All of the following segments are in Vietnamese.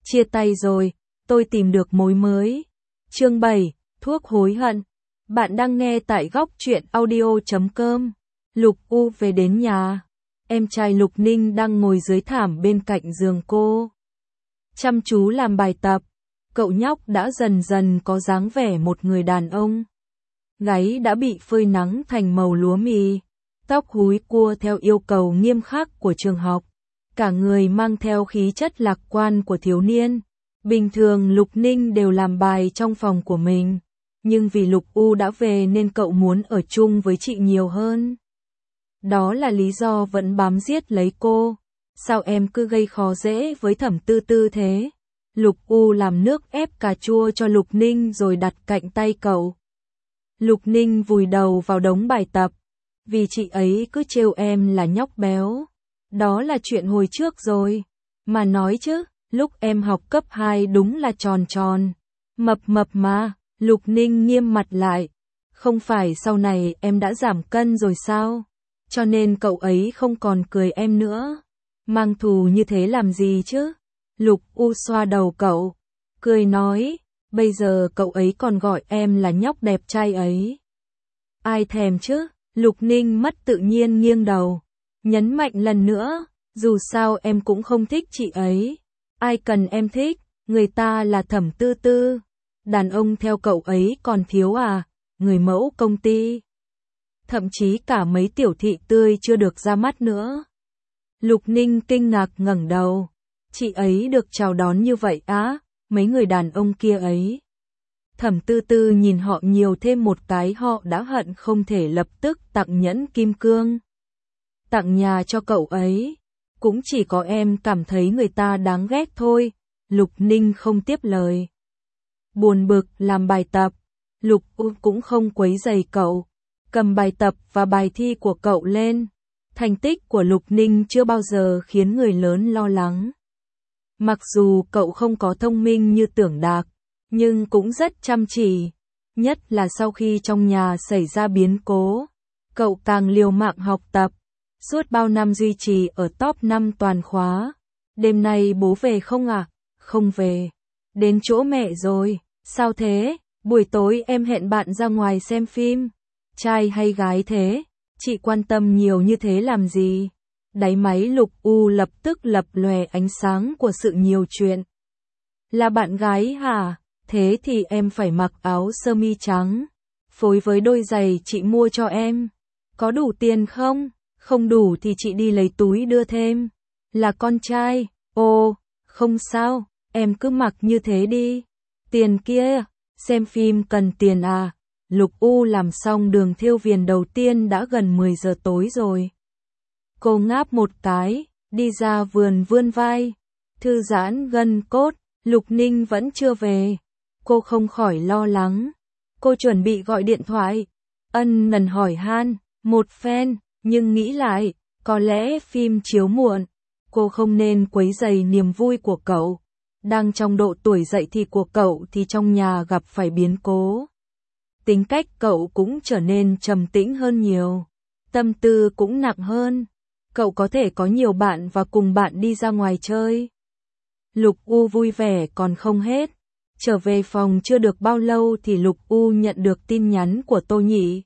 Chia tay rồi, tôi tìm được mối mới. Chương 7, thuốc hối hận. Bạn đang nghe tại góc truyện audio.com. Lục U về đến nhà. Em trai Lục Ninh đang ngồi dưới thảm bên cạnh giường cô. Chăm chú làm bài tập. Cậu nhóc đã dần dần có dáng vẻ một người đàn ông. Gáy đã bị phơi nắng thành màu lúa mì. Tóc húi cua theo yêu cầu nghiêm khắc của trường học. Cả người mang theo khí chất lạc quan của thiếu niên. Bình thường Lục Ninh đều làm bài trong phòng của mình. Nhưng vì Lục U đã về nên cậu muốn ở chung với chị nhiều hơn. Đó là lý do vẫn bám giết lấy cô. Sao em cứ gây khó dễ với Thẩm Tư Tư thế? Lục U làm nước ép cà chua cho Lục Ninh rồi đặt cạnh tay cậu. Lục Ninh vùi đầu vào đống bài tập. Vì chị ấy cứ trêu em là nhóc béo. Đó là chuyện hồi trước rồi. Mà nói chứ, lúc em học cấp 2 đúng là tròn tròn. Mập mập mà, Lục Ninh nghiêm mặt lại. Không phải sau này em đã giảm cân rồi sao? Cho nên cậu ấy không còn cười em nữa. Mang thù như thế làm gì chứ? Lục U xoa đầu cậu. Cười nói, bây giờ cậu ấy còn gọi em là nhóc đẹp trai ấy. Ai thèm chứ? Lục Ninh mất tự nhiên nghiêng đầu. Nhấn mạnh lần nữa, dù sao em cũng không thích chị ấy. Ai cần em thích, người ta là Thẩm Tư Tư. Đàn ông theo cậu ấy còn thiếu à, người mẫu công ty. Thậm chí cả mấy tiểu thị tươi chưa được ra mắt nữa. Lục Ninh kinh ngạc ngẩng đầu. Chị ấy được chào đón như vậy á, mấy người đàn ông kia ấy. Thẩm Tư Tư nhìn họ nhiều thêm một cái họ đã hận không thể lập tức tặng nhẫn kim cương. Tặng nhà cho cậu ấy. Cũng chỉ có em cảm thấy người ta đáng ghét thôi. Lục Ninh không tiếp lời. Buồn bực làm bài tập. Lục U cũng không quấy rầy cậu. Cầm bài tập và bài thi của cậu lên. Thành tích của Lục Ninh chưa bao giờ khiến người lớn lo lắng. Mặc dù cậu không có thông minh như Tưởng Đạc, nhưng cũng rất chăm chỉ. Nhất là sau khi trong nhà xảy ra biến cố, cậu càng liều mạng học tập. Suốt bao năm duy trì ở top 5 toàn khóa. Đêm nay bố về không à? Không về. Đến chỗ mẹ rồi. Sao thế? Buổi tối em hẹn bạn ra ngoài xem phim. Trai hay gái thế? Chị quan tâm nhiều như thế làm gì? Đáy máy Lục U lập tức lập lòe ánh sáng của sự nhiều chuyện. Là bạn gái hả? Thế thì em phải mặc áo sơ mi trắng. Phối với đôi giày chị mua cho em. Có đủ tiền không? Không đủ thì chị đi lấy túi đưa thêm. Là con trai. Ồ, không sao, em cứ mặc như thế đi. Tiền kia, xem phim cần tiền à? Lục U làm xong đường thêu viền đầu tiên đã gần 10 giờ tối rồi. Cô ngáp một cái, đi ra vườn vươn vai, thư giãn gân cốt. Lục Ninh vẫn chưa về. Cô không khỏi lo lắng. Cô chuẩn bị gọi điện thoại, ân cần hỏi han một phen, nhưng nghĩ lại, có lẽ phim chiếu muộn. Cô không nên quấy rầy niềm vui của cậu. Đang trong độ tuổi dậy thì của cậu thì trong nhà gặp phải biến cố. Tính cách cậu cũng trở nên trầm tĩnh hơn nhiều. Tâm tư cũng nặng hơn. Cậu có thể có nhiều bạn và cùng bạn đi ra ngoài chơi. Lục U vui vẻ còn không hết. Trở về phòng chưa được bao lâu thì Lục U nhận được tin nhắn của Tô Nhị.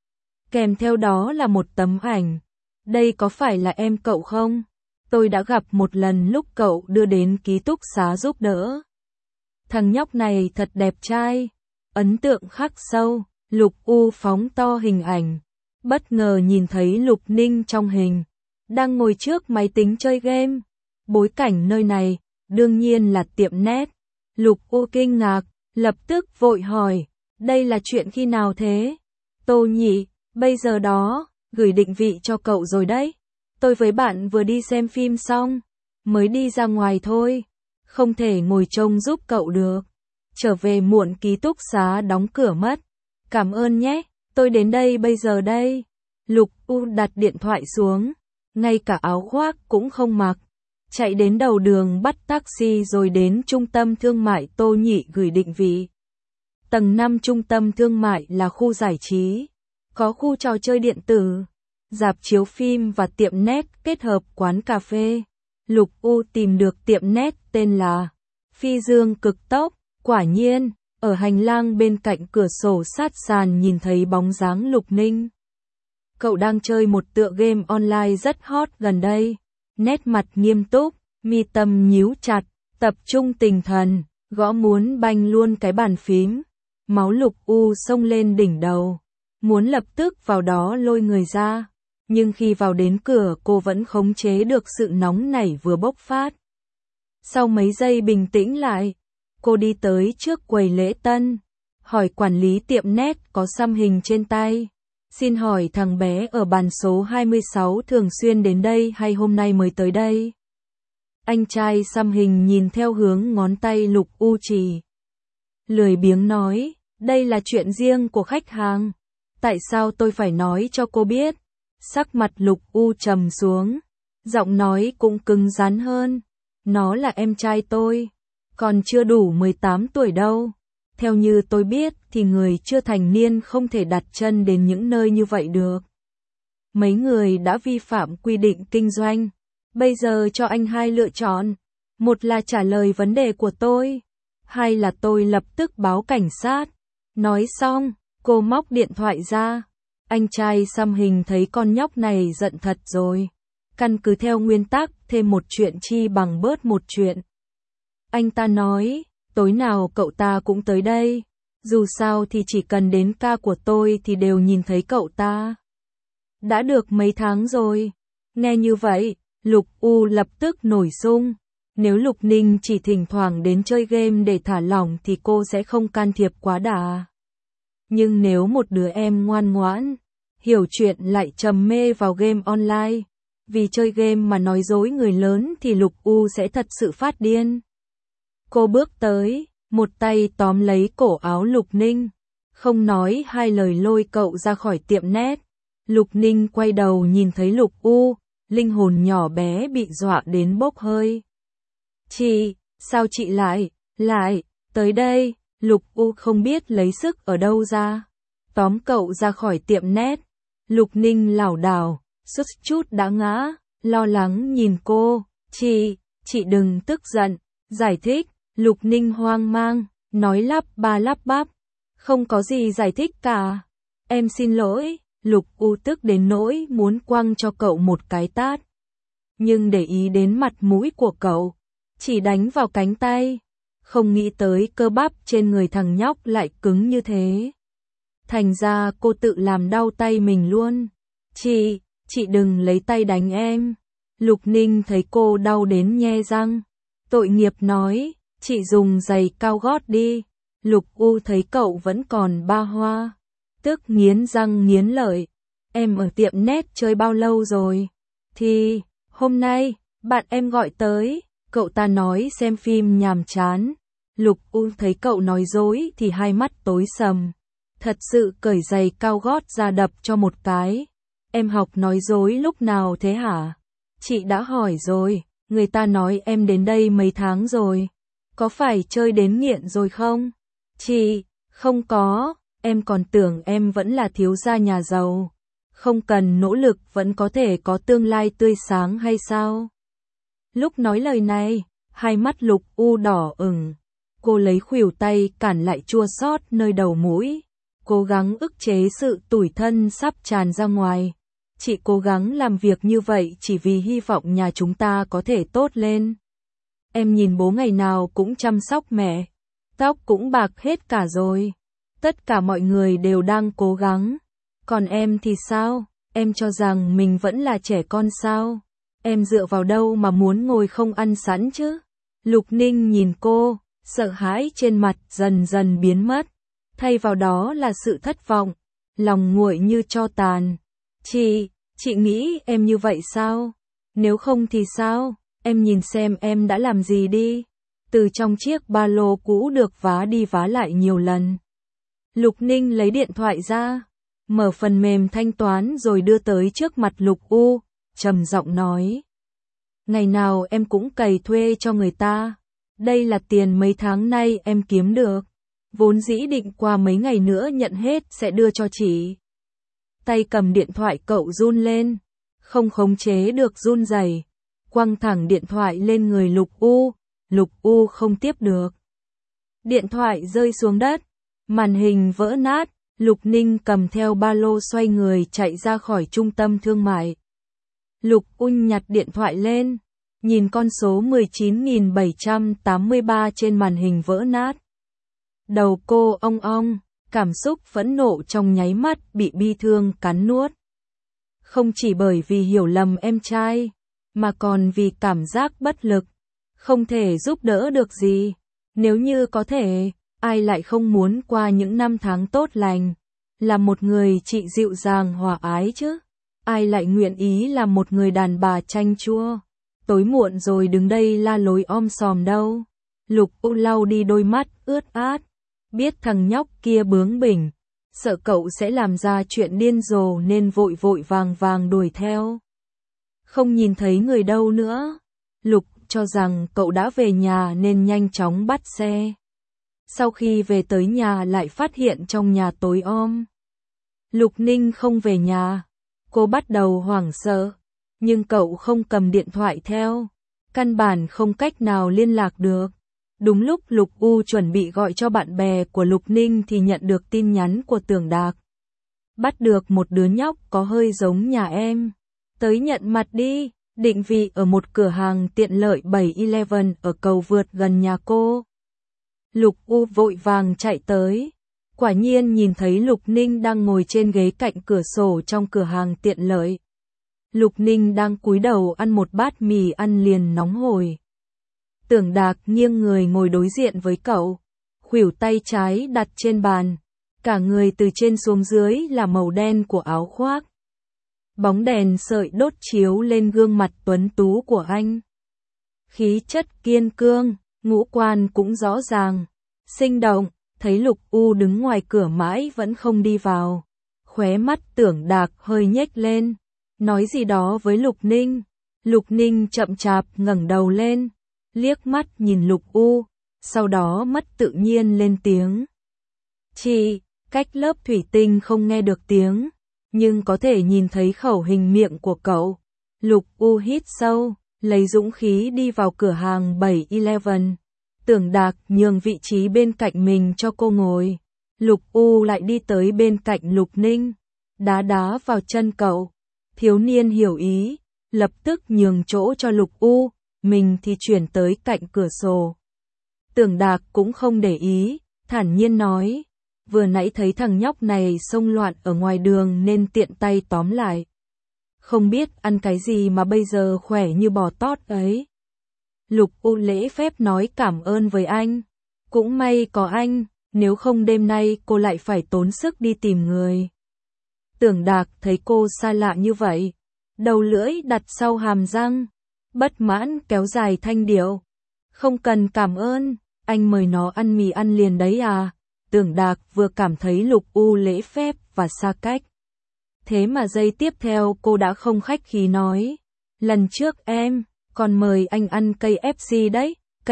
Kèm theo đó là một tấm ảnh. Đây có phải là em cậu không? Tôi đã gặp một lần lúc cậu đưa đến ký túc xá giúp đỡ. Thằng nhóc này thật đẹp trai. Ấn tượng khắc sâu. Lục U phóng to hình ảnh. Bất ngờ nhìn thấy Lục Ninh trong hình. Đang ngồi trước máy tính chơi game. Bối cảnh nơi này, đương nhiên là tiệm net. Lục U kinh ngạc, lập tức vội hỏi. Đây là chuyện khi nào thế? Tô Nhị, bây giờ đó, gửi định vị cho cậu rồi đấy. Tôi với bạn vừa đi xem phim xong. Mới đi ra ngoài thôi. Không thể ngồi trông giúp cậu được. Trở về muộn ký túc xá đóng cửa mất. Cảm ơn nhé, tôi đến đây bây giờ đây. Lục U đặt điện thoại xuống. Ngay cả áo khoác cũng không mặc. Chạy đến đầu đường bắt taxi rồi đến trung tâm thương mại Tô Nhị gửi định vị. Tầng 5 trung tâm thương mại là khu giải trí. Có khu trò chơi điện tử, rạp chiếu phim và tiệm net kết hợp quán cà phê. Lục U tìm được tiệm net tên là phi dương cực tốc, quả nhiên, ở hành lang bên cạnh cửa sổ sát sàn nhìn thấy bóng dáng Lục Ninh. Cậu đang chơi một tựa game online rất hot gần đây, nét mặt nghiêm túc, mi tâm nhíu chặt, tập trung tinh thần, gõ muốn banh luôn cái bàn phím. Máu Lục U xông lên đỉnh đầu, muốn lập tức vào đó lôi người ra, nhưng khi vào đến cửa cô vẫn khống chế được sự nóng nảy vừa bốc phát. Sau mấy giây bình tĩnh lại, cô đi tới trước quầy lễ tân, hỏi quản lý tiệm nét có xăm hình trên tay. Xin hỏi thằng bé ở bàn số 26 thường xuyên đến đây hay hôm nay mới tới đây? Anh trai xăm hình nhìn theo hướng ngón tay Lục U chỉ. Lười biếng nói, đây là chuyện riêng của khách hàng. Tại sao tôi phải nói cho cô biết? Sắc mặt Lục U trầm xuống, giọng nói cũng cứng rắn hơn. Nó là em trai tôi, còn chưa đủ 18 tuổi đâu. Theo như tôi biết thì người chưa thành niên không thể đặt chân đến những nơi như vậy được. Mấy người đã vi phạm quy định kinh doanh. Bây giờ cho anh hai lựa chọn. Một là trả lời vấn đề của tôi, hai là tôi lập tức báo cảnh sát. Nói xong, cô móc điện thoại ra. Anh trai xăm hình thấy con nhóc này giận thật rồi. Căn cứ theo nguyên tắc thêm một chuyện chi bằng bớt một chuyện. Anh ta nói, tối nào cậu ta cũng tới đây. Dù sao thì chỉ cần đến ca của tôi thì đều nhìn thấy cậu ta. Đã được mấy tháng rồi. Nghe như vậy, Lục U lập tức nổi sung. Nếu Lục Ninh chỉ thỉnh thoảng đến chơi game để thả lỏng thì cô sẽ không can thiệp quá đà. Nhưng nếu một đứa em ngoan ngoãn, hiểu chuyện lại trầm mê vào game online, vì chơi game mà nói dối người lớn thì Lục U sẽ thật sự phát điên. Cô bước tới, một tay tóm lấy cổ áo Lục Ninh, không nói hai lời lôi cậu ra khỏi tiệm nét. Lục Ninh quay đầu nhìn thấy Lục U, linh hồn nhỏ bé bị dọa đến bốc hơi. Chị, sao chị lại, tới đây? Lục U không biết lấy sức ở đâu ra, tóm cậu ra khỏi tiệm nét. Lục Ninh lảo đảo, suýt chút đã ngã, lo lắng nhìn cô. Chị đừng tức giận, giải thích. Lục Ninh hoang mang, nói lắp bắp. Không có gì giải thích cả. Em xin lỗi. Lục U tức đến nỗi muốn quăng cho cậu một cái tát. Nhưng để ý đến mặt mũi của cậu, chỉ đánh vào cánh tay. Không nghĩ tới cơ bắp trên người thằng nhóc lại cứng như thế. Thành ra cô tự làm đau tay mình luôn. Chị đừng lấy tay đánh em. Lục Ninh thấy cô đau đến nhe răng, tội nghiệp nói, chị dùng giày cao gót đi. Lục U thấy cậu vẫn còn ba hoa, tức nghiến răng nghiến lợi. Em ở tiệm nét chơi bao lâu rồi? Thì, hôm nay, bạn em gọi tới, cậu ta nói xem phim nhàm chán. Lục U thấy cậu nói dối thì hai mắt tối sầm. Thật sự cởi giày cao gót ra đập cho một cái. Em học nói dối lúc nào thế hả? Chị đã hỏi rồi, người ta nói em đến đây mấy tháng rồi. Có phải chơi đến nghiện rồi không? Chị, không có, em còn tưởng em vẫn là thiếu gia nhà giàu. Không cần nỗ lực vẫn có thể có tương lai tươi sáng hay sao? Lúc nói lời này, hai mắt Lục U đỏ ửng. Cô lấy khuỷu tay cản lại chua xót nơi đầu mũi, cố gắng ức chế sự tủi thân sắp tràn ra ngoài. Chị cố gắng làm việc như vậy chỉ vì hy vọng nhà chúng ta có thể tốt lên. Em nhìn bố ngày nào cũng chăm sóc mẹ, tóc cũng bạc hết cả rồi. Tất cả mọi người đều đang cố gắng. Còn em thì sao? Em cho rằng mình vẫn là trẻ con sao? Em dựa vào đâu mà muốn ngồi không ăn sẵn chứ? Lục Ninh nhìn cô, sợ hãi trên mặt dần dần biến mất. Thay vào đó là sự thất vọng, lòng nguội như tro tàn. Chị nghĩ em như vậy sao? Nếu không thì sao? Em nhìn xem em đã làm gì đi. Từ trong chiếc ba lô cũ được vá đi vá lại nhiều lần. Lục Ninh lấy điện thoại ra, mở phần mềm thanh toán rồi đưa tới trước mặt Lục U, trầm giọng nói. Ngày nào em cũng cày thuê cho người ta. Đây là tiền mấy tháng nay em kiếm được. Vốn dĩ định qua mấy ngày nữa nhận hết sẽ đưa cho chị. Tay cầm điện thoại cậu run lên, không khống chế được run rẩy, quăng thẳng điện thoại lên người Lục U, Lục U không tiếp được. Điện thoại rơi xuống đất, màn hình vỡ nát, Lục Ninh cầm theo ba lô xoay người chạy ra khỏi trung tâm thương mại. Lục U nhặt điện thoại lên, nhìn con số 19.783 trên màn hình vỡ nát. Đầu cô ong ong, cảm xúc phẫn nộ trong nháy mắt bị bi thương cắn nuốt. Không chỉ bởi vì hiểu lầm em trai, mà còn vì cảm giác bất lực, không thể giúp đỡ được gì. Nếu như có thể, ai lại không muốn qua những năm tháng tốt lành, là một người chị dịu dàng hòa ái chứ? Ai lại nguyện ý là một người đàn bà chanh chua, tối muộn rồi đứng đây la lối om sòm đâu. Lục U lau đi đôi mắt ướt át, biết thằng nhóc kia bướng bỉnh, sợ cậu sẽ làm ra chuyện điên rồ nên vội vội vàng vàng đuổi theo. Không nhìn thấy người đâu nữa, Lục cho rằng cậu đã về nhà nên nhanh chóng bắt xe. Sau khi về tới nhà lại phát hiện trong nhà tối om. Lục Ninh không về nhà. Cô bắt đầu hoảng sợ, nhưng cậu không cầm điện thoại theo, căn bản không cách nào liên lạc được. Đúng lúc Lục U chuẩn bị gọi cho bạn bè của Lục Ninh thì nhận được tin nhắn của Tưởng Đạc. Bắt được một đứa nhóc có hơi giống nhà em. Tới nhận mặt đi, định vị ở một cửa hàng tiện lợi 7-Eleven ở cầu vượt gần nhà cô. Lục U vội vàng chạy tới. Quả nhiên nhìn thấy Lục Ninh đang ngồi trên ghế cạnh cửa sổ trong cửa hàng tiện lợi. Lục Ninh đang cúi đầu ăn một bát mì ăn liền nóng hổi. Tưởng Đạc nghiêng người ngồi đối diện với cậu, khuỷu tay trái đặt trên bàn, cả người từ trên xuống dưới là màu đen của áo khoác. Bóng đèn sợi đốt chiếu lên gương mặt tuấn tú của anh. Khí chất kiên cương, ngũ quan cũng rõ ràng, sinh động. Thấy Lục U đứng ngoài cửa mãi vẫn không đi vào, khóe mắt Tưởng Đạc hơi nhếch lên, nói gì đó với Lục Ninh. Lục Ninh chậm chạp ngẩng đầu lên, liếc mắt nhìn Lục U, sau đó mất tự nhiên lên tiếng. Chị, cách lớp thủy tinh không nghe được tiếng, nhưng có thể nhìn thấy khẩu hình miệng của cậu. Lục U hít sâu, lấy dũng khí đi vào cửa hàng 7-Eleven. Tưởng Đạc nhường vị trí bên cạnh mình cho cô ngồi. Lục U lại đi tới bên cạnh Lục Ninh, đá đá vào chân cậu. Thiếu niên hiểu ý, lập tức nhường chỗ cho Lục U, mình thì chuyển tới cạnh cửa sổ. Tưởng Đạc cũng không để ý, thản nhiên nói, vừa nãy thấy thằng nhóc này xông loạn ở ngoài đường nên tiện tay tóm lại. Không biết ăn cái gì mà bây giờ khỏe như bò tót ấy. Lục U lễ phép nói cảm ơn với anh. Cũng may có anh, nếu không đêm nay cô lại phải tốn sức đi tìm người. Tưởng Đạc thấy cô xa lạ như vậy, đầu lưỡi đặt sau hàm răng, bất mãn kéo dài thanh điệu. Không cần cảm ơn, anh mời nó ăn mì ăn liền đấy à. Tưởng Đạc vừa cảm thấy Lục U lễ phép và xa cách. Thế mà giây tiếp theo cô đã không khách khí nói, lần trước em còn mời anh ăn KFC đấy,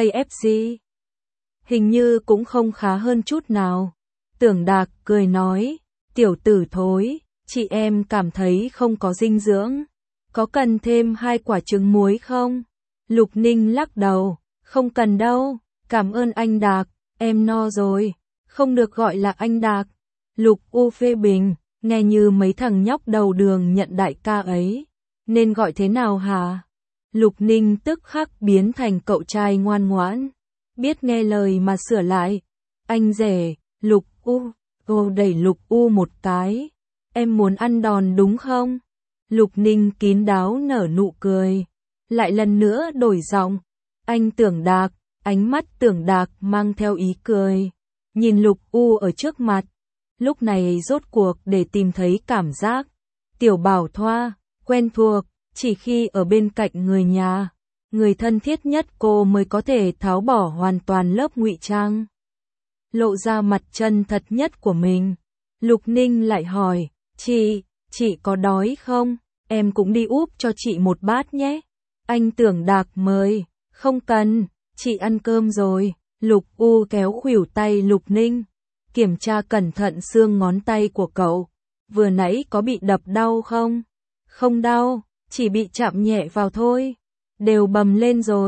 KFC. Hình như cũng không khá hơn chút nào. Tưởng Đạc cười nói, tiểu tử thối, chị em cảm thấy không có dinh dưỡng. Có cần thêm 2 quả trứng muối không? Lục Ninh lắc đầu, không cần đâu, cảm ơn anh Đạc, em no rồi, không được gọi là anh Đạc. Lục U phê bình, nghe như mấy thằng nhóc đầu đường nhận đại ca ấy, nên gọi thế nào hả? Lục Ninh tức khắc biến thành cậu trai ngoan ngoãn, biết nghe lời mà sửa lại. Anh rể, Lục U, cô đẩy Lục U một cái. Em muốn ăn đòn đúng không? Lục Ninh kín đáo nở nụ cười, lại lần nữa đổi giọng. Anh Tưởng Đạc, ánh mắt Tưởng Đạc mang theo ý cười, nhìn Lục U ở trước mặt. Lúc này rốt cuộc để tìm thấy cảm giác tiểu bảo thoa, quen thuộc. Chỉ khi ở bên cạnh người nhà, người thân thiết nhất cô mới có thể tháo bỏ hoàn toàn lớp ngụy trang, lộ ra mặt chân thật nhất của mình. Lục Ninh lại hỏi, chị có đói không? Em cũng đi úp cho chị một bát nhé. Anh Tưởng Đạc mời, không cần, chị ăn cơm rồi. Lục U kéo khuỷu tay Lục Ninh, kiểm tra cẩn thận xương ngón tay của cậu. Vừa nãy có bị đập đau không? Không đau. Chỉ bị chạm nhẹ vào thôi, đều bầm lên rồi,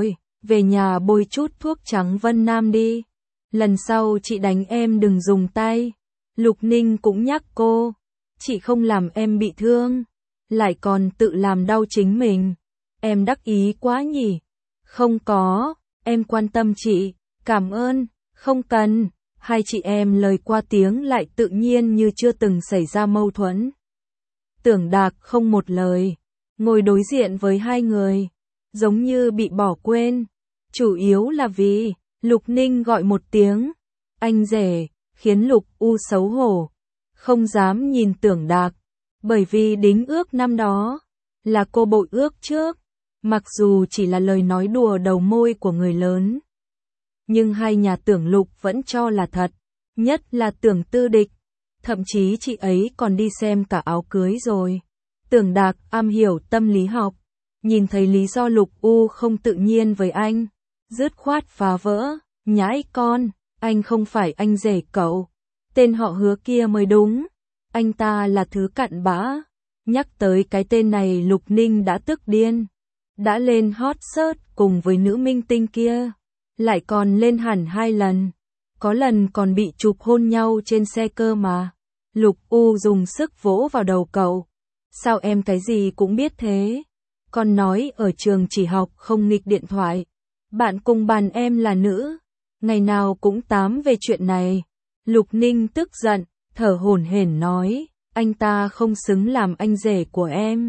về nhà bôi chút thuốc trắng Vân Nam đi. Lần sau chị đánh em đừng dùng tay. Lục Ninh cũng nhắc cô, chị không làm em bị thương, lại còn tự làm đau chính mình. Em đắc ý quá nhỉ? Không có, em quan tâm chị, cảm ơn, không cần. Hai chị em lời qua tiếng lại tự nhiên như chưa từng xảy ra mâu thuẫn. Tưởng Đạc không một lời, ngồi đối diện với hai người, giống như bị bỏ quên. Chủ yếu là vì Lục Ninh gọi một tiếng anh rể, khiến Lục U xấu hổ, không dám nhìn Tưởng Đạc, bởi vì đính ước năm đó là cô bội ước trước, mặc dù chỉ là lời nói đùa đầu môi của người lớn. Nhưng hai nhà Tưởng Lục vẫn cho là thật, nhất là Tưởng Tư Địch, thậm chí chị ấy còn đi xem cả áo cưới rồi. Tưởng Đạc am hiểu tâm lý học, nhìn thấy lý do Lục U không tự nhiên với anh, dứt khoát phá vỡ, nhãi con, anh không phải anh rể cậu, tên họ Hứa kia mới đúng, anh ta là thứ cặn bã. Nhắc tới cái tên này Lục Ninh đã tức điên, đã lên hot search cùng với nữ minh tinh kia, lại còn lên hẳn 2 lần, có lần còn bị chụp hôn nhau trên xe cơ mà. Lục U dùng sức vỗ vào đầu cậu, sao em cái gì cũng biết thế, con nói ở trường chỉ học không nghịch điện thoại, bạn cùng bàn em là nữ, ngày nào cũng tám về chuyện này. Lục Ninh tức giận, thở hổn hển nói, anh ta không xứng làm anh rể của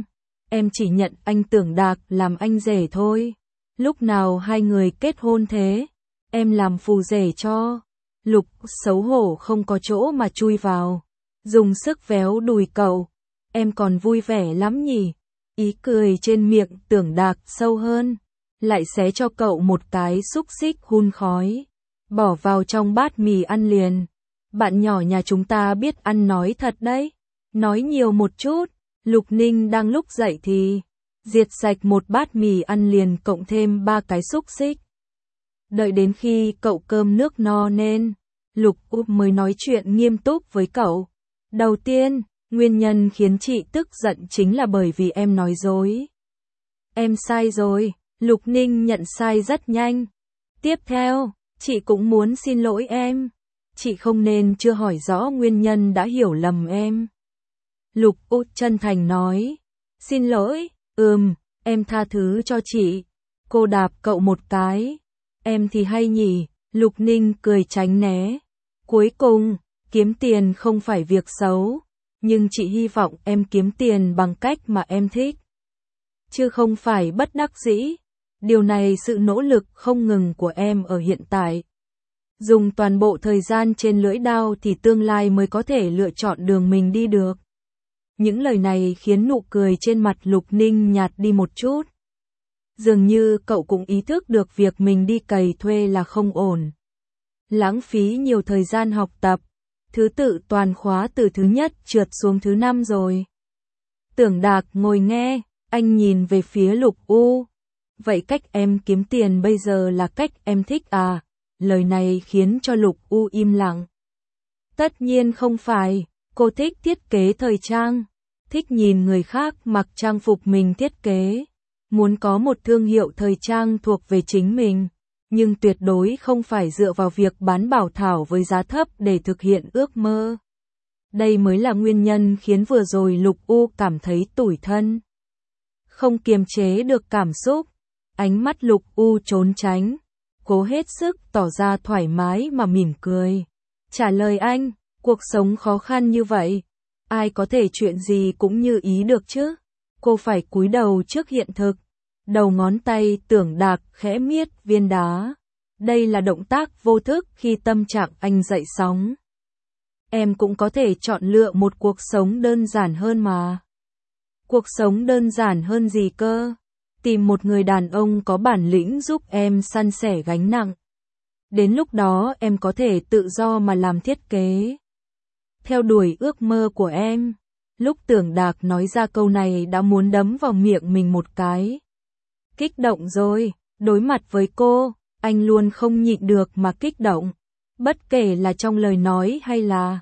em chỉ nhận anh Tưởng Đạc làm anh rể thôi. Lúc nào hai người kết hôn thế, em làm phù rể cho. Lục xấu hổ không có chỗ mà chui vào, dùng sức véo đùi cậu, em còn vui vẻ lắm nhỉ. Ý cười trên miệng Tưởng Đạc sâu hơn, lại xé cho cậu một cái xúc xích hun khói, bỏ vào trong bát mì ăn liền. Bạn nhỏ nhà chúng ta biết ăn nói thật đấy, nói nhiều một chút. Lục Ninh đang lúc dậy thì diệt sạch một bát mì ăn liền cộng thêm 3 cái xúc xích. Đợi đến khi cậu cơm nước no nên, Lục Úp mới nói chuyện nghiêm túc với cậu. Đầu tiên, nguyên nhân khiến chị tức giận chính là bởi vì em nói dối. Em sai rồi, Lục Ninh nhận sai rất nhanh. Tiếp theo, chị cũng muốn xin lỗi em. Chị không nên chưa hỏi rõ nguyên nhân đã hiểu lầm em. Lục Út chân thành nói, xin lỗi, em tha thứ cho chị. Cô đạp cậu một cái, em thì hay nhỉ. Lục Ninh cười tránh né. Cuối cùng, kiếm tiền không phải việc xấu, nhưng chị hy vọng em kiếm tiền bằng cách mà em thích, chứ không phải bất đắc dĩ. Điều này sự nỗ lực không ngừng của em ở hiện tại. Dùng toàn bộ thời gian trên lưỡi đao thì tương lai mới có thể lựa chọn đường mình đi được. Những lời này khiến nụ cười trên mặt Lục Ninh nhạt đi một chút. Dường như cậu cũng ý thức được việc mình đi cày thuê là không ổn. Lãng phí nhiều thời gian học tập, thứ tự toàn khóa từ thứ nhất trượt xuống thứ 5 rồi. Tưởng Đạc ngồi nghe, anh nhìn về phía Lục U. Vậy cách em kiếm tiền bây giờ là cách em thích à? Lời này khiến cho Lục U im lặng. Tất nhiên không phải, cô thích thiết kế thời trang, thích nhìn người khác mặc trang phục mình thiết kế, muốn có một thương hiệu thời trang thuộc về chính mình, nhưng tuyệt đối không phải dựa vào việc bán bảo thảo với giá thấp để thực hiện ước mơ. Đây mới là nguyên nhân khiến vừa rồi Lục U cảm thấy tủi thân. Không kiềm chế được cảm xúc, ánh mắt Lục U trốn tránh, cố hết sức tỏ ra thoải mái mà mỉm cười. Trả lời anh, cuộc sống khó khăn như vậy, ai có thể chuyện gì cũng như ý được chứ? Cô phải cúi đầu trước hiện thực. Đầu ngón tay Tưởng Đạc khẽ miết viên đá. Đây là động tác vô thức khi tâm trạng anh dậy sóng. Em cũng có thể chọn lựa một cuộc sống đơn giản hơn mà. Cuộc sống đơn giản hơn gì cơ? Tìm một người đàn ông có bản lĩnh giúp em san sẻ gánh nặng. Đến lúc đó em có thể tự do mà làm thiết kế, theo đuổi ước mơ của em. Lúc Tưởng Đạc nói ra câu này đã muốn đấm vào miệng mình một cái. Kích động rồi, đối mặt với cô, anh luôn không nhịn được mà kích động. Bất kể là trong lời nói hay là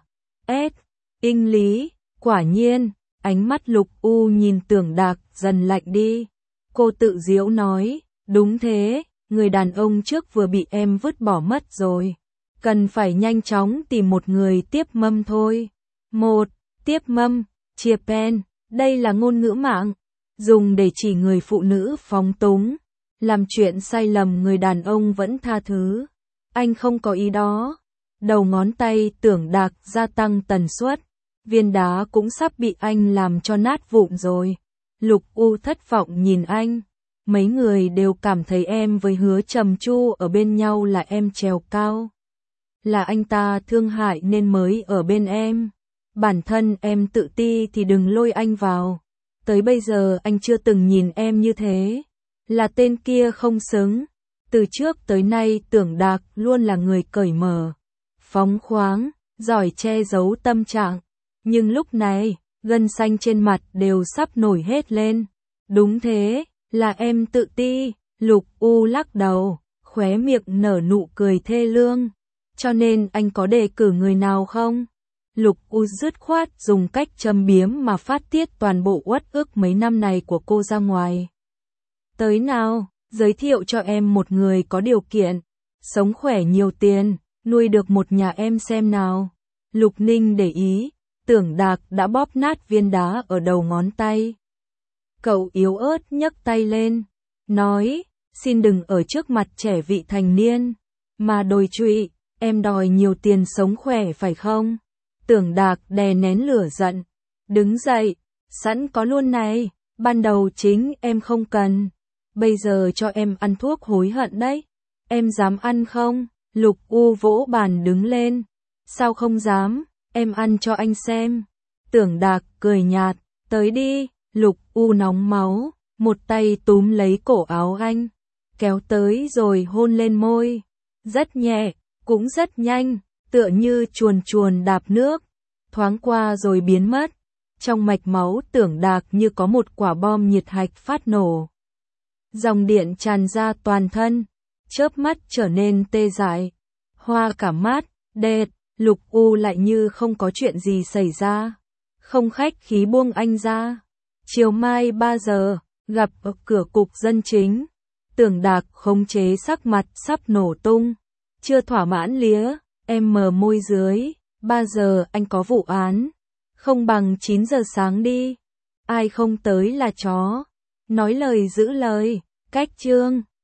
inh lý. Quả nhiên, ánh mắt Lục U nhìn Tưởng Đạc dần lạnh đi. Cô tự giễu nói, đúng thế, người đàn ông trước vừa bị em vứt bỏ mất rồi. Cần phải nhanh chóng tìm một người tiếp mâm thôi. Một, tiếp mâm, chia pen, đây là ngôn ngữ mạng, dùng để chỉ người phụ nữ phóng túng, làm chuyện sai lầm người đàn ông vẫn tha thứ. Anh không có ý đó. Đầu ngón tay Tưởng Đạc gia tăng tần suất, viên đá cũng sắp bị anh làm cho nát vụn rồi. Lục U thất vọng nhìn anh. Mấy người đều cảm thấy em với Hứa Trầm Chu ở bên nhau là em trèo cao. Là anh ta thương hại nên mới ở bên em. Bản thân em tự ti thì đừng lôi anh vào. Tới bây giờ anh chưa từng nhìn em như thế. Là tên kia không xứng. Từ trước tới nay Tưởng Đạc luôn là người cởi mở, phóng khoáng, giỏi che giấu tâm trạng. Nhưng lúc này, gân xanh trên mặt đều sắp nổi hết lên. Đúng thế, là em tự ti. Lục U lắc đầu, khóe miệng nở nụ cười thê lương. Cho nên anh có đề cử người nào không? Lục U dứt khoát dùng cách châm biếm mà phát tiết toàn bộ uất ức mấy năm này của cô ra ngoài. Tới nào, giới thiệu cho em một người có điều kiện, sống khỏe nhiều tiền, nuôi được một nhà em xem nào. Lục Ninh để ý, Tưởng Đạc đã bóp nát viên đá ở đầu ngón tay. Cậu yếu ớt nhấc tay lên, nói, xin đừng ở trước mặt trẻ vị thành niên, mà đồi trụy, em đòi nhiều tiền sống khỏe phải không? Tưởng Đạc đè nén lửa giận, đứng dậy, sẵn có luôn này, ban đầu chính em không cần, bây giờ cho em ăn thuốc hối hận đấy, em dám ăn không? Lục U vỗ bàn đứng lên, sao không dám, em ăn cho anh xem. Tưởng Đạc cười nhạt, tới đi. Lục U nóng máu, một tay túm lấy cổ áo anh, kéo tới rồi hôn lên môi, rất nhẹ, cũng rất nhanh, tựa như chuồn chuồn đạp nước, thoáng qua rồi biến mất. Trong mạch máu Tưởng Đạc như có một quả bom nhiệt hạch phát nổ. Dòng điện tràn ra toàn thân, chớp mắt trở nên tê dại, hoa cả mắt, đệt. Lục U lại như không có chuyện gì xảy ra, không khách khí buông anh ra. Chiều mai 3 giờ, gặp ở cửa cục dân chính. Tưởng Đạc khống chế sắc mặt sắp nổ tung. Chưa thỏa mãn lía, em mờ môi dưới. 3 giờ anh có vụ án. Không bằng 9 giờ sáng đi. Ai không tới là chó. Nói lời giữ lời, cách chương.